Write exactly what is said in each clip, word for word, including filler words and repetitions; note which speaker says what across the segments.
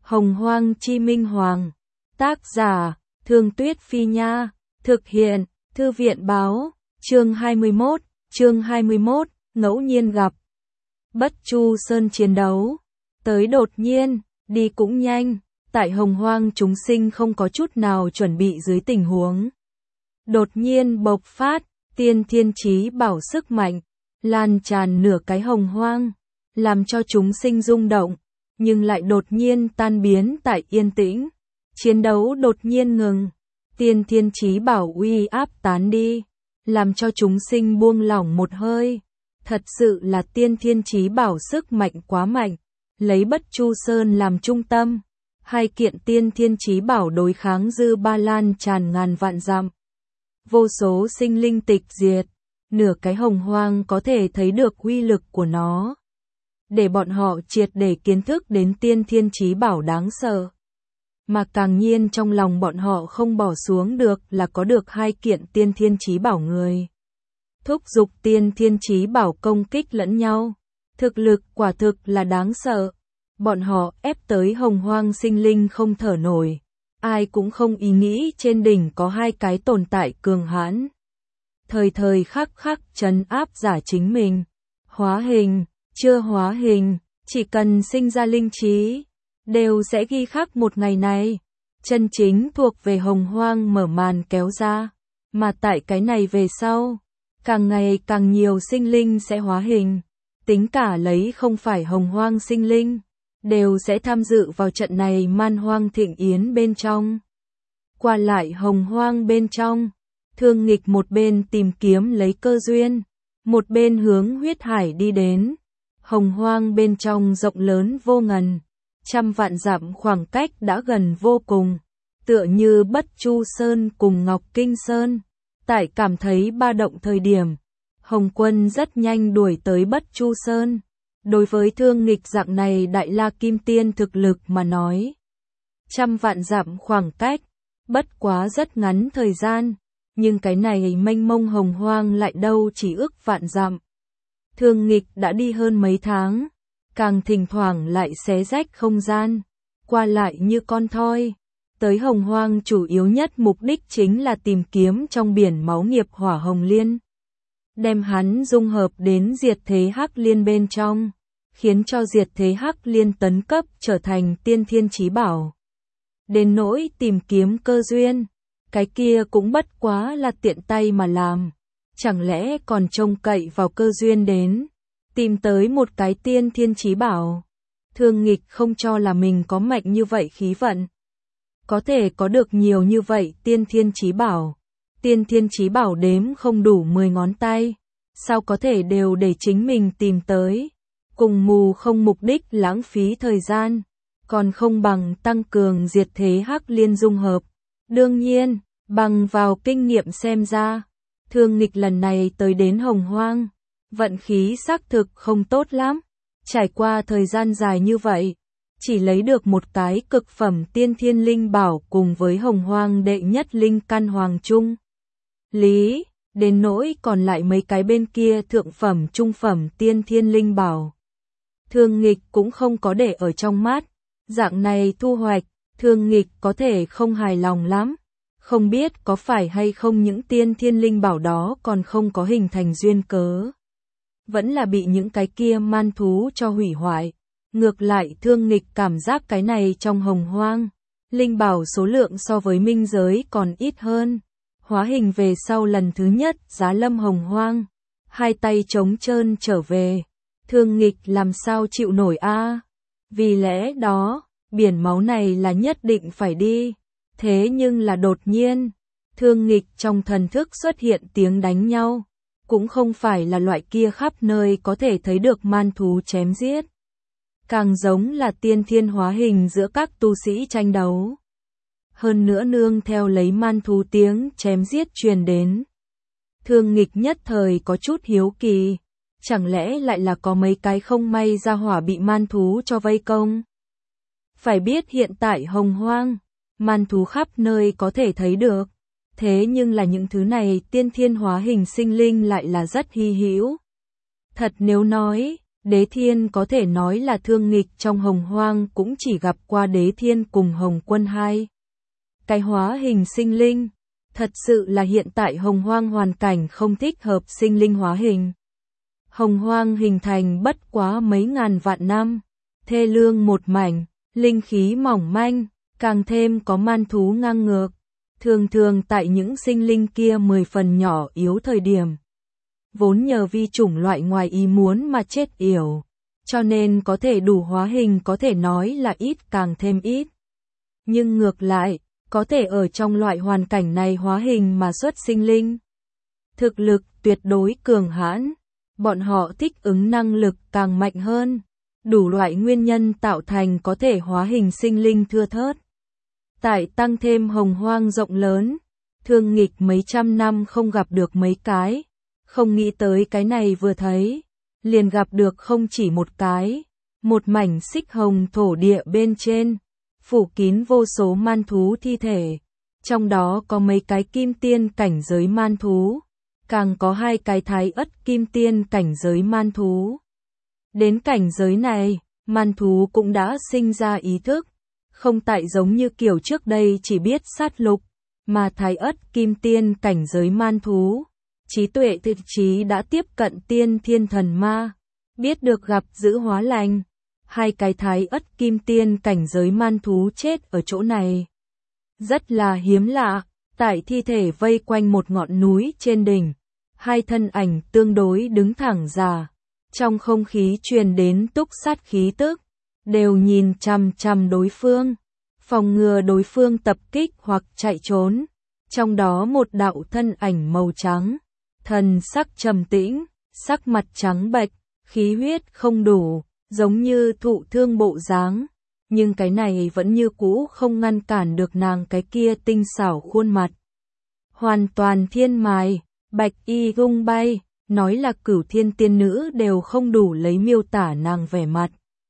Speaker 1: Hồng Hoang Chi Minh Hoàng. Tác giả, Thương Tuyết Phi Nha. Thực hiện, Thư viện Báo. Chương hai mươi mốt, chương hai mươi mốt, ngẫu nhiên gặp. Bất Chu Sơn chiến đấu. Tới đột nhiên, đi cũng nhanh, tại Hồng Hoang chúng sinh không có chút nào chuẩn bị dưới tình huống. Đột nhiên bộc phát, tiên thiên chí bảo sức mạnh, lan tràn nửa cái Hồng Hoang, làm cho chúng sinh rung động, nhưng lại đột nhiên tan biến tại yên tĩnh. Chiến đấu đột nhiên ngừng, tiên thiên chí bảo uy áp tán đi, làm cho chúng sinh buông lỏng một hơi. Thật sự là tiên thiên chí bảo sức mạnh quá mạnh, lấy Bất Chu Sơn làm trung tâm, hai kiện tiên thiên chí bảo đối kháng dư ba lan tràn ngàn vạn dặm. Vô số sinh linh tịch diệt, nửa cái Hồng Hoang có thể thấy được uy lực của nó. Để bọn họ triệt để kiến thức đến tiên thiên chí bảo đáng sợ. Mà càng nhiên trong lòng bọn họ không bỏ xuống được là có được hai kiện tiên thiên chí bảo người. Thúc giục tiên thiên chí bảo công kích lẫn nhau. Thực lực quả thực là đáng sợ. Bọn họ ép tới Hồng Hoang sinh linh không thở nổi. Ai cũng không ý nghĩ trên đỉnh có hai cái tồn tại cường hãn. Thời thời khắc khắc trấn áp giả chính mình. Hóa hình, chưa hóa hình, chỉ cần sinh ra linh trí, đều sẽ ghi khắc một ngày này. Chân chính thuộc về Hồng Hoang mở màn kéo ra. Mà tại cái này về sau, càng ngày càng nhiều sinh linh sẽ hóa hình. Tính cả lấy không phải Hồng Hoang sinh linh, đều sẽ tham dự vào trận này man hoang thịnh yến bên trong. Qua lại Hồng Hoang bên trong, Thương Nghịch một bên tìm kiếm lấy cơ duyên, một bên hướng huyết hải đi đến. Hồng Hoang bên trong rộng lớn vô ngần, trăm vạn dặm khoảng cách đã gần vô cùng, tựa như Bất Chu Sơn cùng Ngọc Kinh Sơn. Tại cảm thấy ba động thời điểm, Hồng Quân rất nhanh đuổi tới Bất Chu Sơn. Đối với Thương Nghịch dạng này đại la kim tiên thực lực mà nói, trăm vạn dặm khoảng cách, bất quá rất ngắn thời gian, nhưng cái này mênh mông Hồng Hoang lại đâu chỉ ước vạn dặm. Thương Nghịch đã đi hơn mấy tháng, càng thỉnh thoảng lại xé rách không gian, qua lại như con thoi. Tới Hồng Hoang chủ yếu nhất mục đích chính là tìm kiếm trong biển máu nghiệp hỏa hồng liên. Đem hắn dung hợp đến diệt thế hắc liên bên trong, khiến cho diệt thế hắc liên tấn cấp trở thành tiên thiên chí bảo. Đến nỗi tìm kiếm cơ duyên, cái kia cũng bất quá là tiện tay mà làm. Chẳng lẽ còn trông cậy vào cơ duyên đến, tìm tới một cái tiên thiên chí bảo. Thương Nghịch không cho là mình có mạnh như vậy khí vận. Có thể có được nhiều như vậy tiên thiên chí bảo. Tiên thiên chí bảo đếm không đủ mười ngón tay. Sao có thể đều để chính mình tìm tới. Cùng mù không mục đích lãng phí thời gian. Còn không bằng tăng cường diệt thế hắc liên dung hợp. Đương nhiên, bằng vào kinh nghiệm xem ra, Thương Nghịch lần này tới đến Hồng Hoang, vận khí xác thực không tốt lắm. Trải qua thời gian dài như vậy, chỉ lấy được một cái cực phẩm tiên thiên linh bảo cùng với Hồng Hoang đệ nhất linh căn hoàng trung. Lý, đến nỗi còn lại mấy cái bên kia thượng phẩm trung phẩm tiên thiên linh bảo. Thương Nghịch cũng không có để ở trong mắt, dạng này thu hoạch, Thương Nghịch có thể không hài lòng lắm. Không biết có phải hay không những tiên thiên linh bảo đó còn không có hình thành duyên cớ. Vẫn là bị những cái kia man thú cho hủy hoại. Ngược lại Thương Nghịch cảm giác cái này trong Hồng Hoang, linh bảo số lượng so với minh giới còn ít hơn. Hóa hình về sau lần thứ nhất giá lâm Hồng Hoang, hai tay trống trơn trở về. Thương Nghịch làm sao chịu nổi a? Vì lẽ đó, biển máu này là nhất định phải đi. Thế nhưng là đột nhiên, Thương Nghịch trong thần thức xuất hiện tiếng đánh nhau. Cũng không phải là loại kia khắp nơi có thể thấy được man thú chém giết. Càng giống là tiên thiên hóa hình giữa các tu sĩ tranh đấu. Hơn nữa nương theo lấy man thú tiếng chém giết truyền đến. Thương Nghịch nhất thời có chút hiếu kỳ. Chẳng lẽ lại là có mấy cái không may ra hỏa bị man thú cho vây công? Phải biết hiện tại Hồng Hoang, man thú khắp nơi có thể thấy được. Thế nhưng là những thứ này tiên thiên hóa hình sinh linh lại là rất hy hữu. Thật nếu nói, Đế Thiên có thể nói là thương nghịch trong Hồng Hoang, cũng chỉ gặp qua Đế Thiên cùng Hồng Quân hai cái hóa hình sinh linh. Thật sự là hiện tại Hồng Hoang hoàn cảnh không thích hợp sinh linh hóa hình. Hồng Hoang hình thành bất quá mấy ngàn vạn năm, thê lương một mảnh, linh khí mỏng manh, càng thêm có man thú ngang ngược. Thường thường tại những sinh linh kia mười phần nhỏ yếu thời điểm, vốn nhờ vi chủng loại ngoài ý muốn mà chết yểu, cho nên có thể đủ hóa hình có thể nói là ít càng thêm ít. Nhưng ngược lại, có thể ở trong loại hoàn cảnh này hóa hình mà xuất sinh linh, thực lực tuyệt đối cường hãn, bọn họ thích ứng năng lực càng mạnh hơn, đủ loại nguyên nhân tạo thành có thể hóa hình sinh linh thưa thớt. Tại tăng thêm Hồng Hoang rộng lớn, thương nghịch mấy trăm năm không gặp được mấy cái, không nghĩ tới cái này vừa thấy, liền gặp được không chỉ một cái, một mảnh xích hồng thổ địa bên trên, phủ kín vô số man thú thi thể, trong đó có mấy cái kim tiên cảnh giới man thú, càng có hai cái thái ất kim tiên cảnh giới man thú. Đến cảnh giới này, man thú cũng đã sinh ra ý thức, không tại giống như kiểu trước đây chỉ biết sát lục, mà thái ất kim tiên cảnh giới man thú, trí tuệ thực chí đã tiếp cận tiên thiên thần ma, biết được gặp giữ hóa lành. Hai cái thái ất kim tiên cảnh giới man thú chết ở chỗ này. Rất là hiếm lạ, tại thi thể vây quanh một ngọn núi trên đỉnh, hai thân ảnh tương đối đứng thẳng ra, trong không khí truyền đến túc sát khí tức, đều nhìn chằm chằm đối phương, phòng ngừa đối phương tập kích hoặc chạy trốn. Trong đó một đạo thân ảnh màu trắng, thần sắc trầm tĩnh, sắc mặt trắng bệch, khí huyết không đủ, giống như thụ thương bộ dáng, nhưng cái này vẫn như cũ không ngăn cản được nàng cái kia tinh xảo khuôn mặt. Hoàn toàn thiên mài, bạch y gung bay, nói là cửu thiên tiên nữ đều không đủ lấy miêu tả nàng vẻ mặt.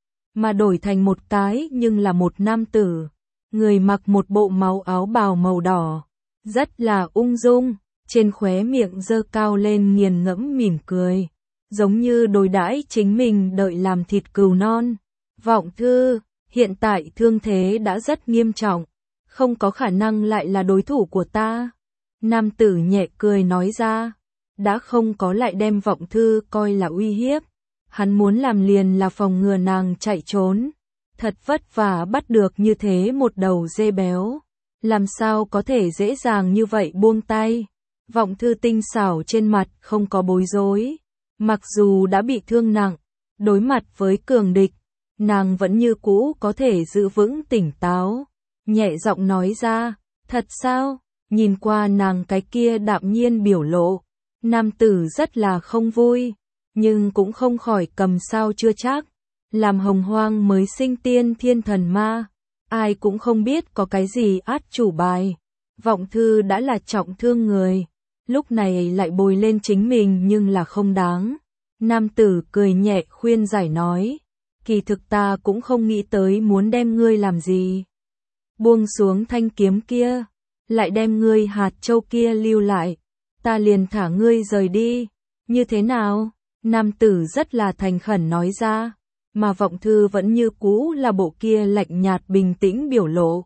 Speaker 1: Mà đổi thành một cái nhưng là một nam tử, người mặc một bộ máu áo bào màu đỏ, rất là ung dung, trên khóe miệng giơ cao lên nghiền ngẫm mỉm cười, giống như đối đãi chính mình đợi làm thịt cừu non. Vọng Thư, hiện tại thương thế đã rất nghiêm trọng, không có khả năng lại là đối thủ của ta. Nam tử nhẹ cười nói ra, đã không có lại đem Vọng Thư coi là uy hiếp, hắn muốn làm liền là phòng ngừa nàng chạy trốn. Thật vất vả bắt được như thế một đầu dê béo, làm sao có thể dễ dàng như vậy buông tay. Vọng Thư tinh xảo trên mặt không có bối rối, mặc dù đã bị thương nặng, đối mặt với cường địch, nàng vẫn như cũ có thể giữ vững tỉnh táo, nhẹ giọng nói ra, thật sao? Nhìn qua nàng cái kia đạm nhiên biểu lộ, nam tử rất là không vui, nhưng cũng không khỏi cầm sao chưa chắc. Làm Hồng Hoang mới sinh tiên thiên thần ma, ai cũng không biết có cái gì át chủ bài. Vọng Thư đã là trọng thương người, lúc này lại bồi lên chính mình nhưng là không đáng. Nam tử cười nhẹ khuyên giải nói, kỳ thực ta cũng không nghĩ tới muốn đem ngươi làm gì. Buông xuống thanh kiếm kia, lại đem ngươi hạt châu kia lưu lại, ta liền thả ngươi rời đi, như thế nào? Nam tử rất là thành khẩn nói ra, mà Vọng Thư vẫn như cũ là bộ kia lạnh nhạt bình tĩnh biểu lộ.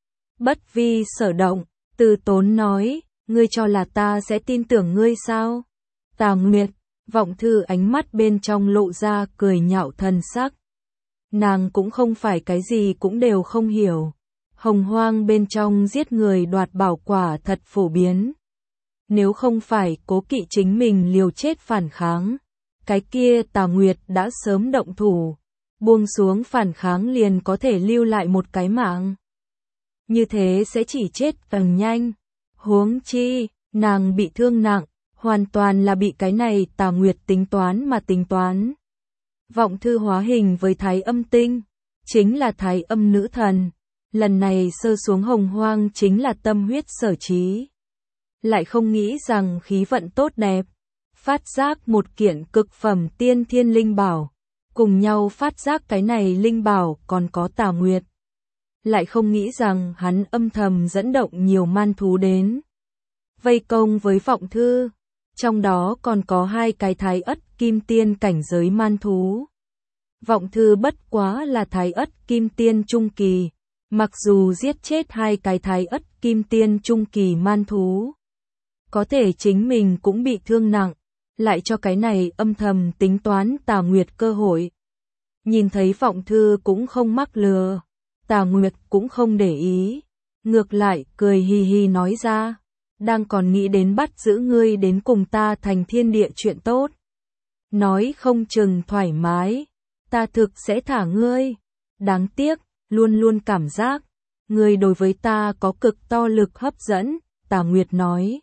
Speaker 1: Bất vi sở động, Từ Tốn nói, ngươi cho là ta sẽ tin tưởng ngươi sao? Tà Nguyệt, Vọng Thư ánh mắt bên trong lộ ra cười nhạo thần sắc. Nàng cũng không phải cái gì cũng đều không hiểu. Hồng Hoang bên trong giết người đoạt bảo quả thật phổ biến. Nếu không phải cố kỵ chính mình liều chết phản kháng, cái kia Tà Nguyệt đã sớm động thủ, buông xuống phản kháng liền có thể lưu lại một cái mạng. Như thế sẽ chỉ chết càng nhanh. Huống chi, nàng bị thương nặng, hoàn toàn là bị cái này Tà Nguyệt tính toán mà tính toán. Vọng Thư hóa hình với Thái Âm Tinh, chính là Thái Âm nữ thần, lần này sơ xuống Hồng Hoang chính là tâm huyết sở trí. Lại không nghĩ rằng khí vận tốt đẹp, phát giác một kiện cực phẩm tiên thiên linh bảo, cùng nhau phát giác cái này linh bảo còn có Tà Nguyệt. Lại không nghĩ rằng hắn âm thầm dẫn động nhiều man thú đến vây công với Vọng Thư, trong đó còn có hai cái thái ất kim tiên cảnh giới man thú. Vọng Thư bất quá là Thái Ất Kim Tiên Trung Kỳ, mặc dù giết chết hai cái Thái Ất Kim Tiên Trung Kỳ man thú, có thể chính mình cũng bị thương nặng, lại cho cái này âm thầm tính toán Tà Nguyệt cơ hội. Nhìn thấy Vọng Thư cũng không mắc lừa, Tà Nguyệt cũng không để ý, ngược lại cười hì hì nói ra, đang còn nghĩ đến bắt giữ ngươi đến cùng ta thành thiên địa chuyện tốt. Nói không chừng thoải mái, ta thực sẽ thả ngươi. Đáng tiếc, luôn luôn cảm giác, ngươi đối với ta có cực to lực hấp dẫn, Tà Nguyệt nói.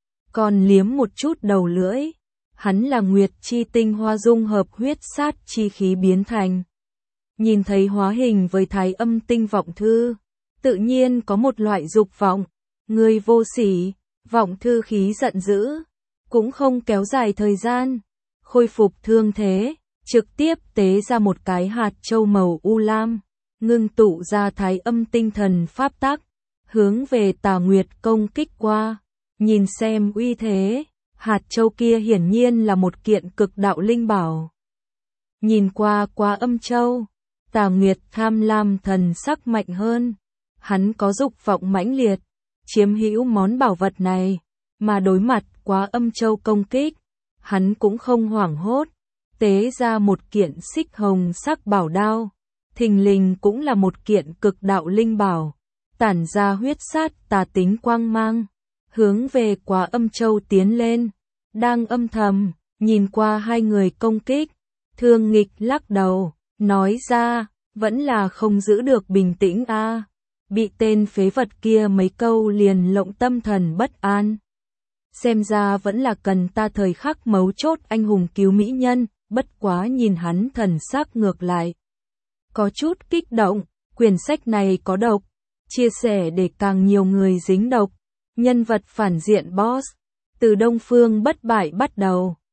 Speaker 1: Còn liếm một chút đầu lưỡi, hắn là Nguyệt chi tinh hoa dung hợp huyết sát chi khí biến thành. Nhìn thấy hóa hình với Thái Âm tinh Vọng Thư, tự nhiên có một loại dục vọng, ngươi vô sỉ. Vọng Thư khí giận dữ, cũng không kéo dài thời gian, khôi phục thương thế, trực tiếp tế ra một cái hạt châu màu u lam, ngưng tụ ra Thái Âm tinh thần pháp tắc, hướng về Tà Nguyệt công kích qua. Nhìn xem uy thế, hạt châu kia hiển nhiên là một kiện cực đạo linh bảo. Nhìn qua qua âm châu, Tà Nguyệt tham lam thần sắc mạnh hơn, hắn có dục vọng mãnh liệt, chiếm hữu món bảo vật này, mà đối mặt quá âm châu công kích, hắn cũng không hoảng hốt, tế ra một kiện xích hồng sắc bảo đao, thình lình cũng là một kiện cực đạo linh bảo, tản ra huyết sát tà tính quang mang, hướng về quá âm châu tiến lên, đang âm thầm, nhìn qua hai người công kích, Thương Nghịch lắc đầu, nói ra, vẫn là không giữ được bình tĩnh a. À. Bị tên phế vật kia mấy câu liền lộng tâm thần bất an. Xem ra vẫn là cần ta thời khắc mấu chốt anh hùng cứu mỹ nhân, bất quá nhìn hắn thần sắc ngược lại. Có chút kích động, quyển sách này có độc, chia sẻ để càng nhiều người dính độc. Nhân vật phản diện boss, từ Đông Phương bất bại bắt đầu,